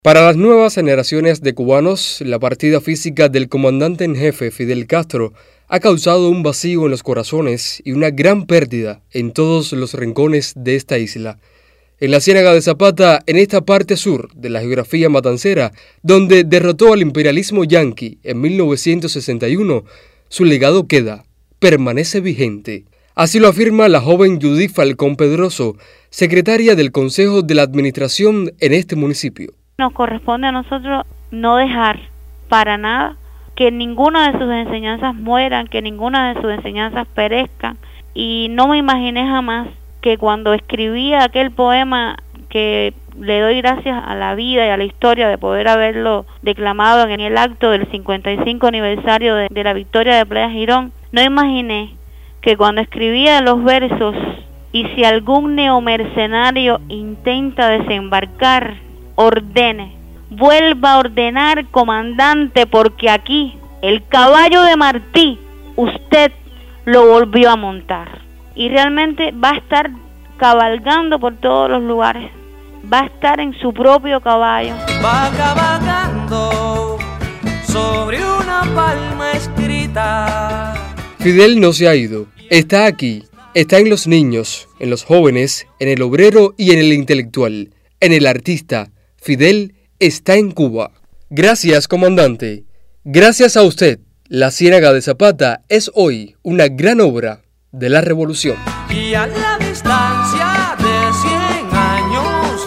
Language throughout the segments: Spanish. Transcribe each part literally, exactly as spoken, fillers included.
Para las nuevas generaciones de cubanos, la partida física del comandante en jefe Fidel Castro ha causado un vacío en los corazones y una gran pérdida en todos los rincones de esta isla. En la Ciénaga de Zapata, en esta parte sur de la geografía matancera, donde derrotó al imperialismo yanqui en mil novecientos sesenta y uno, su legado queda, permanece vigente. Así lo afirma la joven Judith Falcón Pedroso, secretaria del Consejo de la Administración en este municipio. Nos corresponde a nosotros no dejar para nada que ninguna de sus enseñanzas mueran, que ninguna de sus enseñanzas perezcan, y no me imaginé jamás que cuando escribía aquel poema, que le doy gracias a la vida y a la historia de poder haberlo declamado en el acto del cincuenta y cinco aniversario de, de la victoria de Playa Girón, no imaginé que cuando escribía los versos, y si algún neomercenario intenta desembarcar, ordene, vuelva a ordenar, comandante, porque aquí el caballo de Martí usted lo volvió a montar. Y realmente va a estar cabalgando por todos los lugares, va a estar en su propio caballo. Va cabalgando sobre una palma escrita. Fidel no se ha ido, está aquí, está en los niños, en los jóvenes, en el obrero y en el intelectual, en el artista. Fidel está en Cuba. Gracias, comandante. Gracias a usted, la Ciénaga de Zapata es hoy una gran obra de la revolución. Y a la distancia de cien años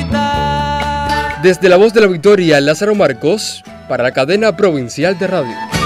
resucita. Desde la Voz de la Victoria, Lázaro Marcos, para la cadena provincial de radio.